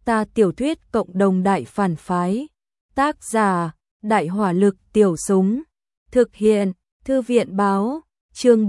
Ta tiểu thuyết cộng đồng đại phản phái. Tác giả: Đại hỏa lực tiểu súng. Thực hiện: Thư viện báo. Chương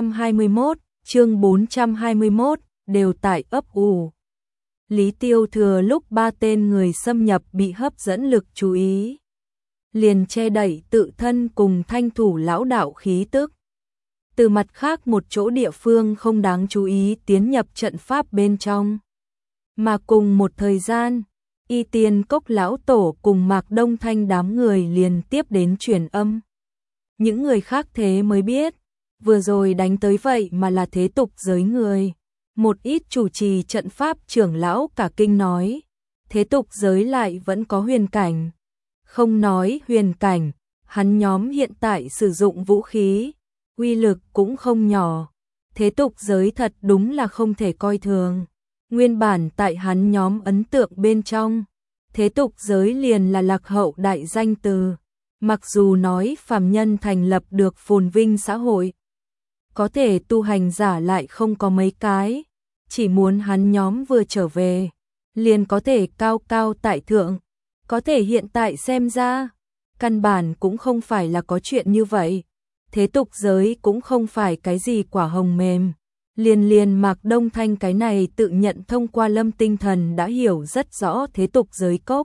421 đều tại ấp ủ. Lý Tiêu thừa lúc ba tên người xâm nhập bị hấp dẫn lực chú ý, liền che đậy tự thân cùng thanh thủ lão đạo khí tức. Từ mặt khác một chỗ địa phương không đáng chú ý tiến nhập trận pháp bên trong. Mà cùng một thời gian, Y Tiên Cốc lão tổ cùng Mạc Đông Thanh đám người liền tiếp đến truyền âm. Những người khác thế mới biết, vừa rồi đánh tới vậy mà là thế tục giới người. Một ít chủ trì trận pháp trưởng lão cả kinh nói, thế tục giới lại vẫn có huyền cảnh. Không nói huyền cảnh, hắn nhóm hiện tại sử dụng vũ khí, uy lực cũng không nhỏ. Thế tục giới thật đúng là không thể coi thường. Nguyên bản tại hắn nhóm ấn tượng bên trong, thế tục giới liền là lạc hậu đại danh từ. Mặc dù nói phàm nhân thành lập được phồn vinh xã hội, có thể tu hành giả lại không có mấy cái. Chỉ muốn hắn nhóm vừa trở về, liền có thể cao cao tại thượng. Có thể hiện tại xem ra, căn bản cũng không phải là có chuyện như vậy. Thế tục giới cũng không phải cái gì quả hồng mềm. Liền Mạc Đông Thanh cái này tự nhận thông qua Lâm Tinh Thần đã hiểu rất rõ thế tục giới cốc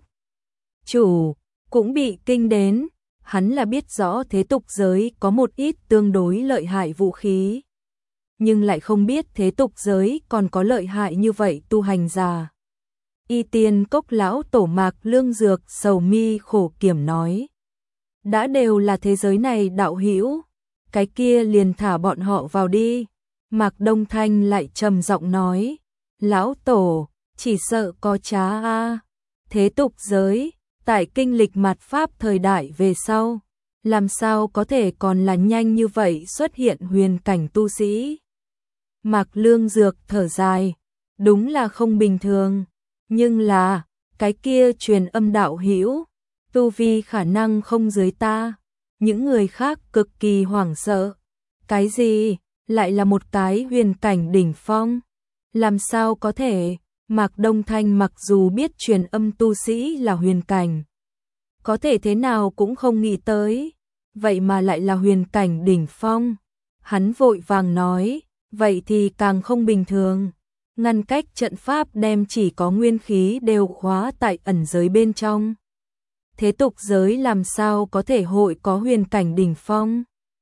chủ cũng bị kinh đến. Hắn là biết rõ thế tục giới có một ít tương đối lợi hại vũ khí, nhưng lại không biết thế tục giới còn có lợi hại như vậy tu hành giả. Y Tiên Cốc lão tổ Mạc Lương Dược sầu mi khổ kiểm nói, đã đều là thế giới này đạo hữu, cái kia liền thả bọn họ vào đi. Mạc Đông Thanh lại trầm giọng nói, lão tổ, chỉ sợ có trá a. Thế tục giới, tại kinh lịch mạt pháp thời đại về sau, làm sao có thể còn là nhanh như vậy xuất hiện huyền cảnh tu sĩ. Mạc Lương Dược thở dài, đúng là không bình thường, nhưng là, cái kia truyền âm đạo hữu, tu vi khả năng không dưới ta. Những người khác cực kỳ hoảng sợ. Cái gì? Lại là một cái huyền cảnh đỉnh phong? Làm sao có thể? Mạc Đông Thanh mặc dù biết truyền âm tu sĩ là huyền cảnh, có thể thế nào cũng không nghĩ tới, vậy mà lại là huyền cảnh đỉnh phong. Hắn vội vàng nói, vậy thì càng không bình thường. Ngăn cách trận pháp đem chỉ có nguyên khí đều khóa tại ẩn giới bên trong. Thế tục giới làm sao có thể hội có huyền cảnh đỉnh phong?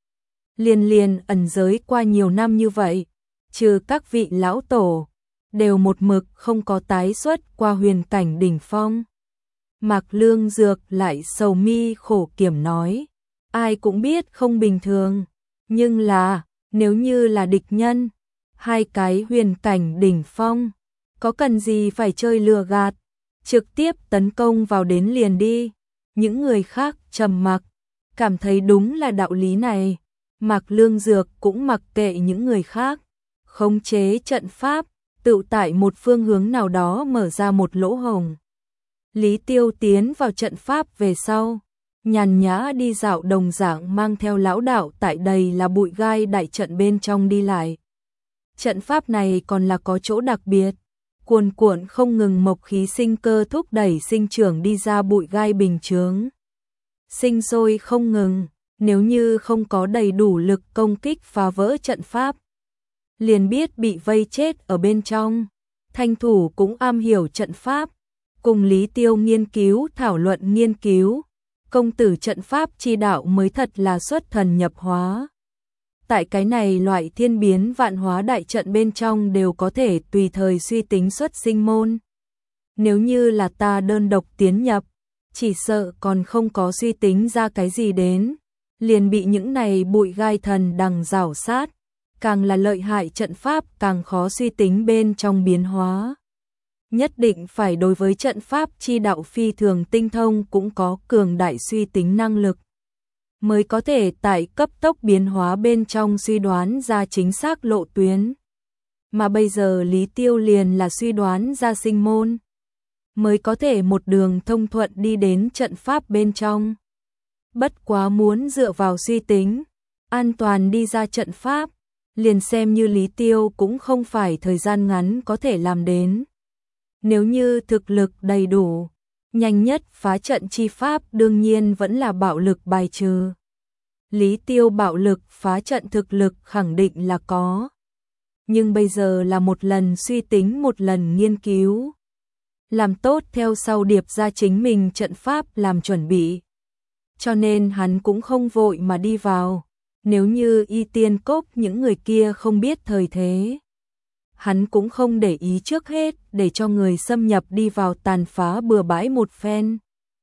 Liền ẩn giới qua nhiều năm như vậy, trừ các vị lão tổ, đều một mực không có tái xuất qua huyền cảnh đỉnh phong. Mạc Lương Dược lại sầu mi khổ kiểm nói, ai cũng biết không bình thường, nhưng là, nếu như là địch nhân, hai cái huyền cảnh đỉnh phong, có cần gì phải chơi lừa gạt, trực tiếp tấn công vào đến liền đi. Những người khác trầm mặc, cảm thấy đúng là đạo lý này. Mạc Lương Dược cũng mặc kệ những người khác, khống chế trận pháp, tự tại một phương hướng nào đó mở ra một lỗ hổng. Lý Tiêu tiến vào trận pháp về sau, nhàn nhã đi dạo đồng dạng mang theo lão đạo tại đây là bụi gai đại trận bên trong đi lại. Trận pháp này còn là có chỗ đặc biệt, cuồn cuộn không ngừng mộc khí sinh cơ thúc đẩy sinh trưởng đi ra bụi gai bình chướng. Sinh sôi không ngừng, nếu như không có đầy đủ lực công kích phá vỡ trận pháp, liền biết bị vây chết ở bên trong. Thanh thủ cũng am hiểu trận pháp, cùng Lý Tiêu nghiên cứu thảo luận nghiên cứu, công tử trận pháp chi đạo mới thật là xuất thần nhập hóa. Tại cái này loại thiên biến vạn hóa đại trận bên trong đều có thể tùy thời suy tính xuất sinh môn. Nếu như là ta đơn độc tiến nhập, chỉ sợ còn không có suy tính ra cái gì đến, liền bị những này bụi gai thần đằng rảo sát, càng là lợi hại trận pháp càng khó suy tính bên trong biến hóa. Nhất định phải đối với trận pháp chi đạo phi thường tinh thông cũng có cường đại suy tính năng lực, mới có thể tại cấp tốc biến hóa bên trong suy đoán ra chính xác lộ tuyến. Mà bây giờ Lý Tiêu liền là suy đoán ra sinh môn, mới có thể một đường thông thuận đi đến trận pháp bên trong. Bất quá muốn dựa vào suy tính, an toàn đi ra trận pháp, liền xem như Lý Tiêu cũng không phải thời gian ngắn có thể làm đến. Nếu như thực lực đầy đủ, nhanh nhất phá trận chi pháp đương nhiên vẫn là bạo lực bài trừ. Lý Tiêu bạo lực phá trận thực lực khẳng định là có. Nhưng bây giờ là một lần suy tính một lần nghiên cứu. Làm tốt theo sau điệp ra chính mình trận pháp làm chuẩn bị. Cho nên hắn cũng không vội mà đi vào. Nếu như Y Tiên Cốc những người kia không biết thời thế, hắn cũng không để ý trước hết để cho người xâm nhập đi vào tàn phá bừa bãi một phen.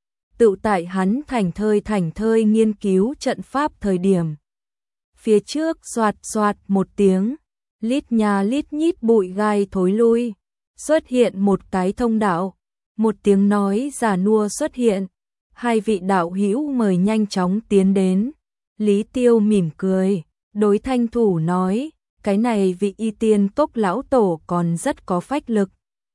Tự tại hắn thảnh thơi nghiên cứu trận pháp thời điểm. Phía trước xoạt xoạt một tiếng, lít nhà lít nhít bụi gai thối lui, xuất hiện một cái thông đạo, một tiếng nói già nua xuất hiện, hai vị đạo hữu mời nhanh chóng tiến đến. Lý Tiêu mỉm cười, đối Thanh Thủ nói, cái này vị Y Tiên Cốc lão tổ còn rất có phách lực.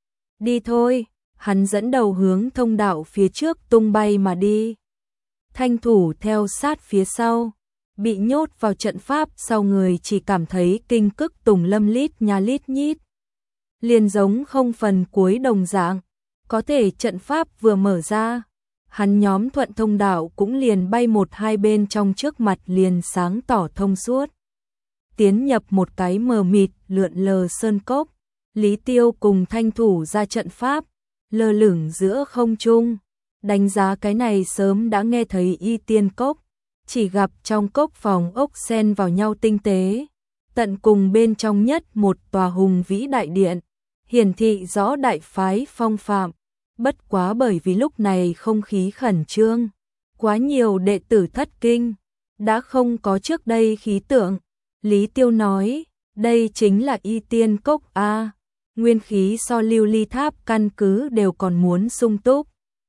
Đi thôi, hắn dẫn đầu hướng thông đạo phía trước tung bay mà đi. Thanh Thủ theo sát phía sau, bị nhốt vào trận pháp sau người chỉ cảm thấy kinh cức tùng lâm lít nhà lít nhít. Liền giống không phần cuối đồng dạng, có thể trận pháp vừa mở ra, hắn nhóm thuận thông đạo cũng liền bay một hai bên trong trước mặt liền sáng tỏ thông suốt. Tiến nhập một cái mờ mịt lượn lờ sơn cốc, Lý Tiêu cùng Thanh Thủ ra trận pháp, lơ lửng giữa không trung, đánh giá cái này sớm đã nghe thấy Y Tiên Cốc, chỉ gặp trong cốc phòng ốc xen vào nhau tinh tế, tận cùng bên trong nhất một tòa hùng vĩ đại điện, hiển thị rõ đại phái phong phạm. Bất quá bởi vì lúc này không khí khẩn trương, quá nhiều đệ tử thất kinh, đã không có trước đây khí tượng. Lý Tiêu nói, đây chính là Y Tiên Cốc a, nguyên khí so lưu ly tháp căn cứ đều còn muốn sung túc.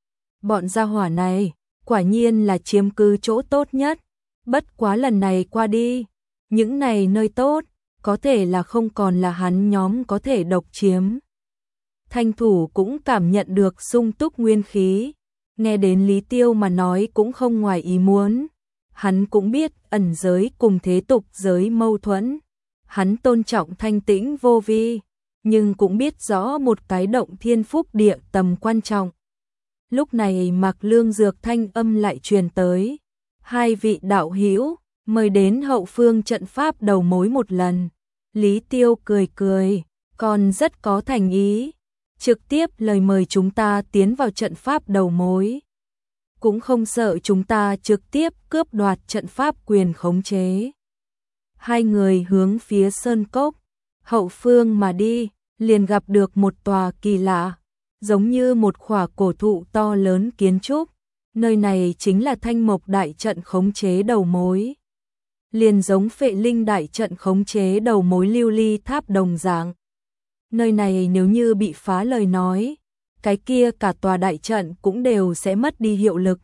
Bọn gia hỏa này, quả nhiên là chiếm cứ chỗ tốt nhất, bất quá lần này qua đi, những này nơi tốt, có thể là không còn là hắn nhóm có thể độc chiếm. Thanh Thủ cũng cảm nhận được sung túc nguyên khí, nghe đến Lý Tiêu mà nói cũng không ngoài ý muốn. Hắn cũng biết ẩn giới cùng thế tục giới mâu thuẫn, hắn tôn trọng thanh tĩnh vô vi, nhưng cũng biết rõ một cái động thiên phúc địa tầm quan trọng. Lúc này Mạc Lương Dược thanh âm lại truyền tới, hai vị đạo hữu mời đến hậu phương trận pháp đầu mối một lần. Lý Tiêu cười cười, còn rất có thành ý, trực tiếp lời mời chúng ta tiến vào trận pháp đầu mối. Cũng không sợ chúng ta trực tiếp cướp đoạt trận pháp quyền khống chế. Hai người hướng phía sơn cốc, hậu phương mà đi, liền gặp được một tòa kỳ lạ, giống như một khỏa cổ thụ to lớn kiến trúc. Nơi này chính là Thanh Mộc đại trận khống chế đầu mối. Liền giống Phệ Linh đại trận khống chế đầu mối lưu ly tháp đồng dạng. Nơi này nếu như bị phá lời nói, cái kia cả tòa đại trận cũng đều sẽ mất đi hiệu lực.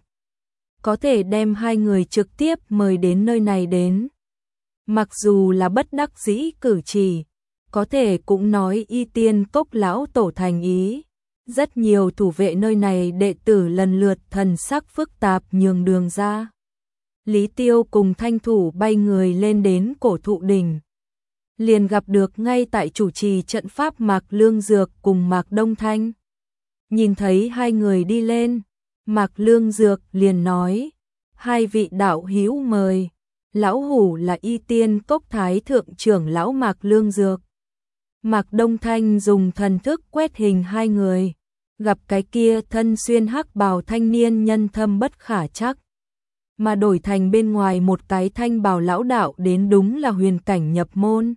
Có thể đem hai người trực tiếp mời đến nơi này đến. Mặc dù là bất đắc dĩ cử chỉ, có thể cũng nói Y Tiên Cốc lão tổ thành ý. Rất nhiều thủ vệ nơi này đệ tử lần lượt thần sắc phức tạp nhường đường ra. Lý Tiêu cùng Thanh Thủ bay người lên đến cổ thụ đỉnh. Liền gặp được ngay tại chủ trì trận pháp Mạc Lương Dược cùng Mạc Đông Thanh. Nhìn thấy hai người đi lên, Mạc Lương Dược liền nói, hai vị đạo hữu mời, lão hủ là Y Tiên Cốc Thái Thượng trưởng lão Mạc Lương Dược. Mạc Đông Thanh dùng thần thức quét hình hai người, gặp cái kia thân xuyên hắc bào thanh niên nhân thâm bất khả trắc, mà đổi thành bên ngoài một cái thanh bào lão đạo đến đúng là huyền cảnh nhập môn.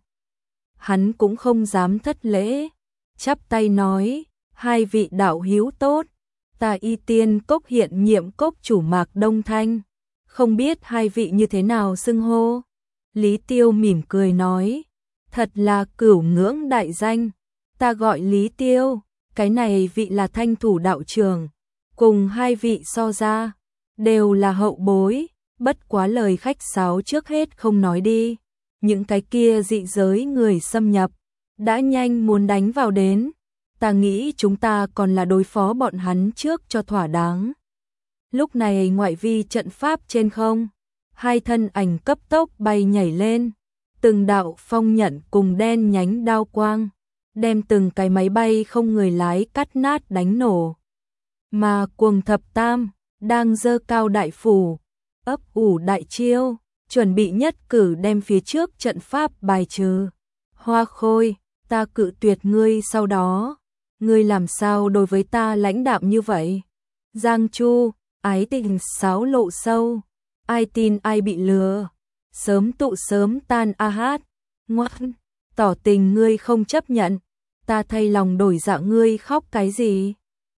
Hắn cũng không dám thất lễ, chắp tay nói, hai vị đạo hữu tốt, ta Y Tiên Cốc hiện nhiệm cốc chủ Mạc Đông Thanh, không biết hai vị như thế nào xưng hô. Lý Tiêu mỉm cười nói, thật là cửu ngưỡng đại danh, ta gọi Lý Tiêu, cái này vị là Thanh Thủ đạo trưởng, cùng hai vị so ra, đều là hậu bối, bất quá lời khách sáo trước hết không nói đi. Những cái kia dị giới người xâm nhập, đã nhanh muốn đánh vào đến, ta nghĩ chúng ta còn là đối phó bọn hắn trước cho thỏa đáng. Lúc này ngoại vi trận pháp trên không, hai thân ảnh cấp tốc bay nhảy lên, từng đạo phong nhận cùng đen nhánh đao quang, đem từng cái máy bay không người lái cắt nát đánh nổ. Mà Cuồng Thập Tam đang giơ cao đại phủ, ấp ủ đại chiêu, chuẩn bị nhất cử đem phía trước trận pháp bài trừ. Hoa Khôi, ta cự tuyệt ngươi, sau đó ngươi làm sao đối với ta lãnh đạm như vậy? Giang Chu, ái tình xáo lộ sâu, ai tin ai bị lừa, sớm tụ sớm tan a hát. Ngoan, tỏ tình ngươi không chấp nhận, ta thay lòng đổi dạ, ngươi khóc cái gì?